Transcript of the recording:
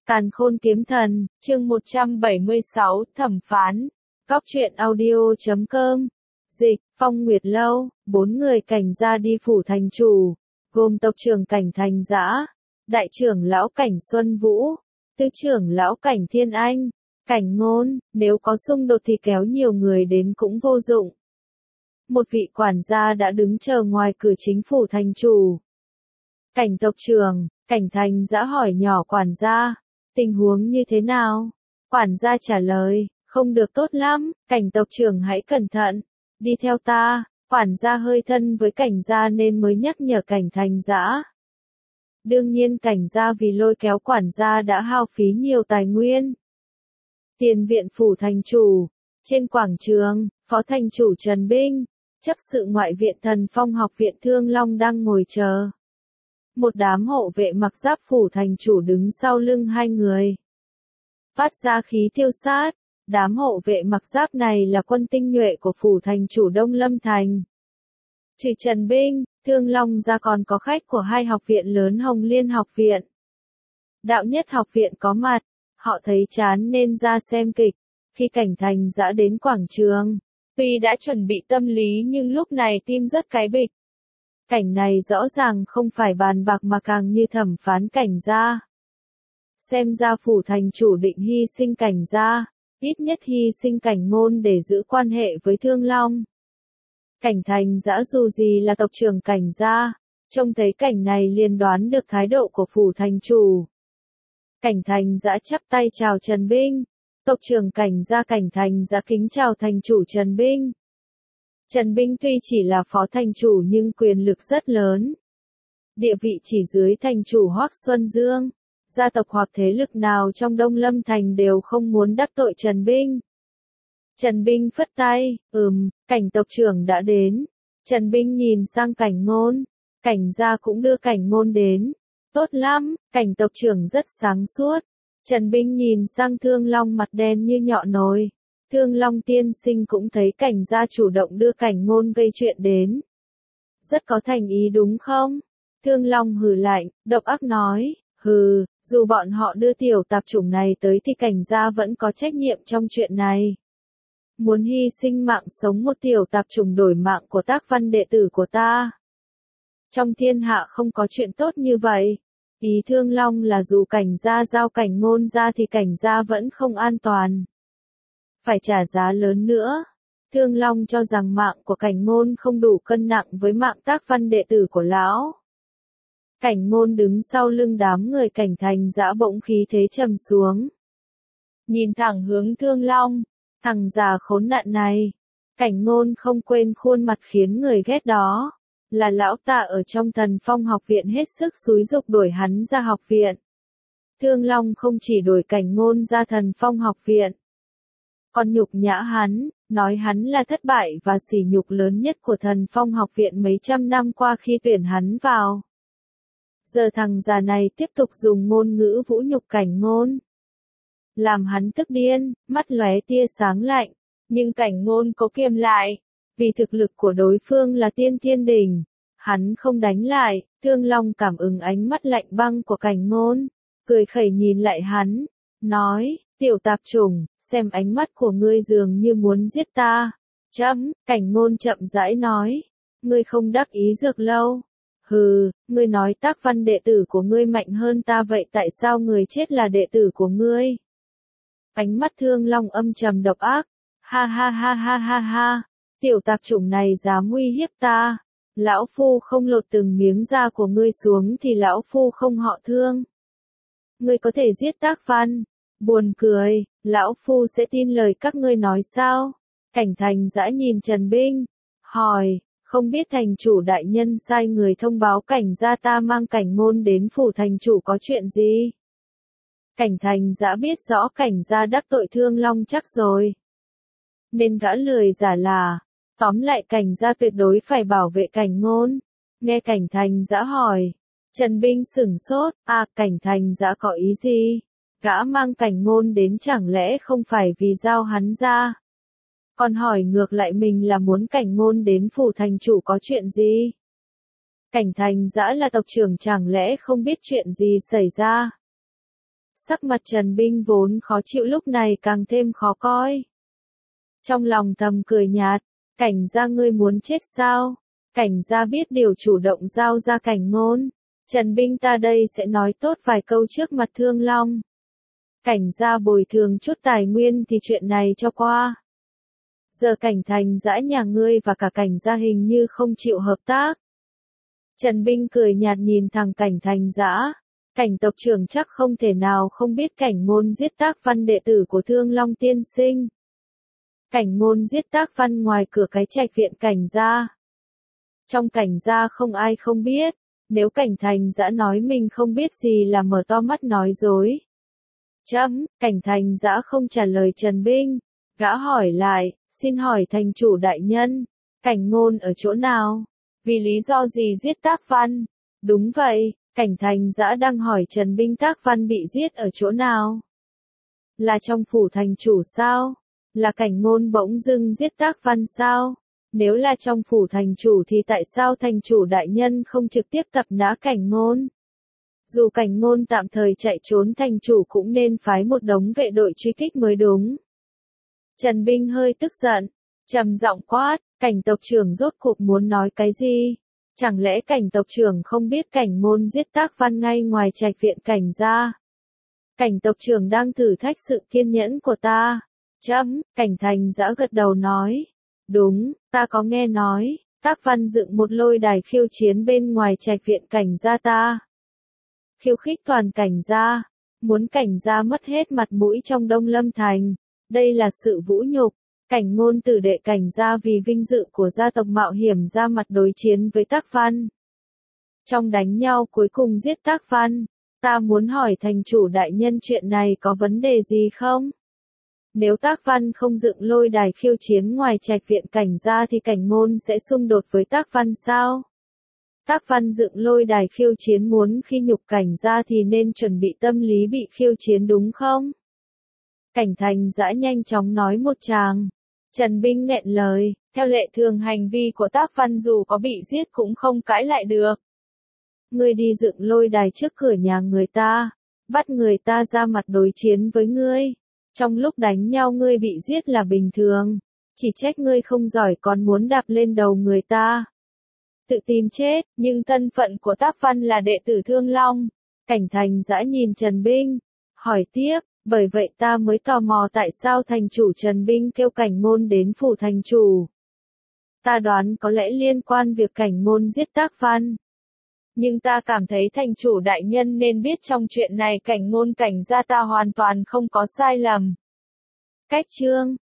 Càn Khôn Kiếm Thần, chương 176, thẩm phán. Góc truyện audio.com. Dịch, Phong Nguyệt Lâu, 4 người Cảnh gia đi phủ thành chủ, gồm tộc trưởng Cảnh Thành Dã, đại trưởng lão Cảnh Xuân Vũ, tứ trưởng lão Cảnh Thiên Anh, Cảnh Ngôn. Nếu có xung đột thì kéo nhiều người đến cũng vô dụng. Một vị quản gia đã đứng chờ ngoài cửa chính phủ thành chủ. Cảnh tộc trưởng, Cảnh Thành Dã hỏi nhỏ quản gia, tình huống như thế nào? Quản gia trả lời, không được tốt lắm, Cảnh tộc trưởng hãy cẩn thận, đi theo ta. Quản gia hơi thân với Cảnh gia nên mới nhắc nhở Cảnh Thành Dã. Đương nhiên Cảnh gia vì lôi kéo quản gia đã hao phí nhiều tài nguyên. Tiền viện phủ thành chủ, trên quảng trường, phó thành chủ Trần Binh, chấp sự ngoại viện Thần Phong học viện Thương Long đang ngồi chờ. Một đám hộ vệ mặc giáp phủ thành chủ đứng sau lưng hai người, phát ra khí tiêu sát. Đám hộ vệ mặc giáp này là quân tinh nhuệ của phủ thành chủ Đông Lâm Thành. Trừ Trần Binh, Thương Long ra còn có khách của hai học viện lớn Hồng Liên học viện, Đạo Nhất học viện có mặt. Họ thấy chán nên ra xem kịch. Khi Cảnh Thành Dã đến quảng trường, tuy đã chuẩn bị tâm lý nhưng lúc này tim rất cái bịch. Cảnh này rõ ràng không phải bàn bạc mà càng như thẩm phán Cảnh gia. Xem ra phủ thành chủ định hy sinh Cảnh gia, ít nhất hy sinh Cảnh Ngôn để giữ quan hệ với Thương Long. Cảnh Thành Dã dù gì là tộc trưởng Cảnh gia, trông thấy cảnh này liền đoán được thái độ của phủ thành chủ. Cảnh Thành Dã chắp tay chào Trần Binh. Tộc trưởng Cảnh gia Cảnh Thành Dã kính chào thành chủ Trần Binh. Trần Binh tuy chỉ là phó thành chủ nhưng quyền lực rất lớn. Địa vị chỉ dưới thành chủ Hoắc Xuân Dương. Gia tộc hoặc thế lực nào trong Đông Lâm Thành đều không muốn đắc tội Trần Binh. Trần Binh phất tay, Cảnh tộc trưởng đã đến. Trần Binh nhìn sang Cảnh Ngôn. Cảnh gia cũng đưa Cảnh Ngôn đến. Tốt lắm, Cảnh tộc trưởng rất sáng suốt. Trần Binh nhìn sang Thương Long mặt đen như nhọ nồi. Thương Long tiên sinh cũng thấy Cảnh gia chủ động đưa Cảnh Ngôn gây chuyện đến. Rất có thành ý đúng không? Thương Long hừ lạnh, độc ác nói, dù bọn họ đưa tiểu tạp chủng này tới thì Cảnh gia vẫn có trách nhiệm trong chuyện này. Muốn hy sinh mạng sống một tiểu tạp chủng đổi mạng của Tác Văn đệ tử của ta. Trong thiên hạ không có chuyện tốt như vậy. Ý Thương Long là dù Cảnh gia giao Cảnh Ngôn ra thì Cảnh gia vẫn không an toàn. Phải trả giá lớn nữa. Thương Long cho rằng mạng của Cảnh Ngôn không đủ cân nặng với mạng Tác Văn đệ tử của lão. Cảnh Ngôn đứng sau lưng đám người Cảnh Thành Dã bỗng khí thế trầm xuống. Nhìn thẳng hướng Thương Long, thằng già khốn nạn này. Cảnh Ngôn không quên khuôn mặt khiến người ghét đó. Là lão ta ở trong Thần Phong học viện hết sức xúi giục đuổi hắn ra học viện. Thương Long không chỉ đuổi Cảnh Ngôn ra Thần Phong học viện, còn nhục nhã hắn, nói hắn là thất bại và sỉ nhục lớn nhất của Thần Phong học viện mấy trăm năm qua khi tuyển hắn vào. Giờ thằng già này tiếp tục dùng ngôn ngữ vũ nhục Cảnh Ngôn, làm hắn tức điên, mắt lóe tia sáng lạnh, nhưng Cảnh Ngôn có kiềm lại. Vì thực lực của đối phương là tiên thiên đỉnh, hắn không đánh lại. Thương Long cảm ứng ánh mắt lạnh băng của Cảnh Ngôn, cười khẩy nhìn lại hắn, nói, tiểu tạp chủng, xem ánh mắt của ngươi dường như muốn giết ta. Cảnh Ngôn chậm rãi nói, ngươi không đắc ý Dược Lâu. Ngươi nói Tác Văn đệ tử của ngươi mạnh hơn ta vậy tại sao người chết là đệ tử của ngươi? Ánh mắt Thương Long âm trầm độc ác, ha ha ha ha ha ha. Tiểu tạp chủng này dám uy hiếp ta. Lão phu không lột từng miếng da của ngươi xuống thì lão phu không họ Thương. Ngươi có thể giết Tác Văn. Buồn cười, lão phu sẽ tin lời các ngươi nói sao? Cảnh Thành Dã nhìn Trần Binh, hỏi, không biết thành chủ đại nhân sai người thông báo Cảnh gia ta mang Cảnh Ngôn đến phủ thành chủ có chuyện gì? Cảnh Thành Dã biết rõ Cảnh gia đắc tội Thương Long chắc rồi, nên gã lười giả là. Tóm lại Cảnh gia tuyệt đối phải bảo vệ Cảnh Ngôn. Nghe Cảnh Thành Dã hỏi, Trần Binh sửng sốt, Cảnh Thành Dã có ý gì? Gã mang Cảnh Ngôn đến chẳng lẽ không phải vì giao hắn ra? Còn hỏi ngược lại mình là muốn Cảnh Ngôn đến phủ thành chủ có chuyện gì? Cảnh Thành Dã là tộc trưởng chẳng lẽ không biết chuyện gì xảy ra? Sắc mặt Trần Binh vốn khó chịu lúc này càng thêm khó coi. Trong lòng thầm cười nhạt, Cảnh gia ngươi muốn chết sao? Cảnh gia biết điều chủ động giao ra Cảnh Ngôn. Trần Binh ta đây sẽ nói tốt vài câu trước mặt Thương Long. Cảnh gia bồi thường chút tài nguyên thì chuyện này cho qua. Giờ Cảnh Thành Dã nhà ngươi và cả Cảnh gia hình như không chịu hợp tác. Trần Binh cười nhạt nhìn thằng Cảnh Thành Dã. Cảnh tộc trưởng chắc không thể nào không biết Cảnh Ngôn giết Tác Văn đệ tử của Thương Long tiên sinh. Cảnh Ngôn giết Tác Văn ngoài cửa cái trạch viện Cảnh gia. Trong Cảnh gia không ai không biết, nếu Cảnh Thành Dã nói mình không biết gì là mở to mắt nói dối. Cảnh Thành Dã không trả lời Trần Binh, gã hỏi lại, xin hỏi thành chủ đại nhân, Cảnh Ngôn ở chỗ nào? Vì lý do gì giết Tác Văn? Đúng vậy, Cảnh Thành Dã đang hỏi Trần Binh Tác Văn bị giết ở chỗ nào? Là trong phủ thành chủ sao? Là Cảnh Ngôn bỗng dưng giết Tác Văn sao? Nếu là trong phủ thành chủ thì tại sao thành chủ đại nhân không trực tiếp tập nã Cảnh Ngôn? Dù Cảnh Ngôn tạm thời chạy trốn thành chủ cũng nên phái một đống vệ đội truy kích mới đúng. Trần Binh hơi tức giận, trầm giọng quát, Cảnh tộc trưởng rốt cuộc muốn nói cái gì? Chẳng lẽ Cảnh tộc trưởng không biết Cảnh Ngôn giết Tác Văn ngay ngoài trạch viện Cảnh gia? Cảnh tộc trưởng đang thử thách sự kiên nhẫn của ta. Cảnh Thành Dã gật đầu nói. Đúng, ta có nghe nói, Tác Văn dựng một lôi đài khiêu chiến bên ngoài trạch viện Cảnh gia ta. Khiêu khích toàn Cảnh gia, muốn Cảnh gia mất hết mặt mũi trong Đông Lâm Thành. Đây là sự vũ nhục. Cảnh Ngôn tử đệ Cảnh gia vì vinh dự của gia tộc mạo hiểm ra mặt đối chiến với Tác Văn. Trong đánh nhau cuối cùng giết Tác Văn. Ta muốn hỏi thành chủ đại nhân chuyện này có vấn đề gì không? Nếu Tác Văn không dựng lôi đài khiêu chiến ngoài trạch viện Cảnh gia thì Cảnh Ngôn sẽ xung đột với Tác Văn sao? Tác Văn dựng lôi đài khiêu chiến muốn khi nhục Cảnh gia thì nên chuẩn bị tâm lý bị khiêu chiến đúng không? Cảnh Thành Dã nhanh chóng nói một tràng. Trần Binh nghẹn lời, theo lệ thường hành vi của Tác Văn dù có bị giết cũng không cãi lại được. Ngươi đi dựng lôi đài trước cửa nhà người ta, bắt người ta ra mặt đối chiến với ngươi. Trong lúc đánh nhau ngươi bị giết là bình thường, chỉ trách ngươi không giỏi còn muốn đạp lên đầu người ta. Tự tìm chết, nhưng thân phận của Tác Văn là đệ tử Thương Long. Cảnh Thành Dã nhìn Trần Binh, hỏi tiếp, bởi vậy ta mới tò mò tại sao thành chủ Trần Binh kêu Cảnh Ngôn đến phủ thành chủ. Ta đoán có lẽ liên quan việc Cảnh Ngôn giết Tác Văn. Nhưng ta cảm thấy thành chủ đại nhân nên biết trong chuyện này Cảnh Ngôn Cảnh gia ta hoàn toàn không có sai lầm. Cách chương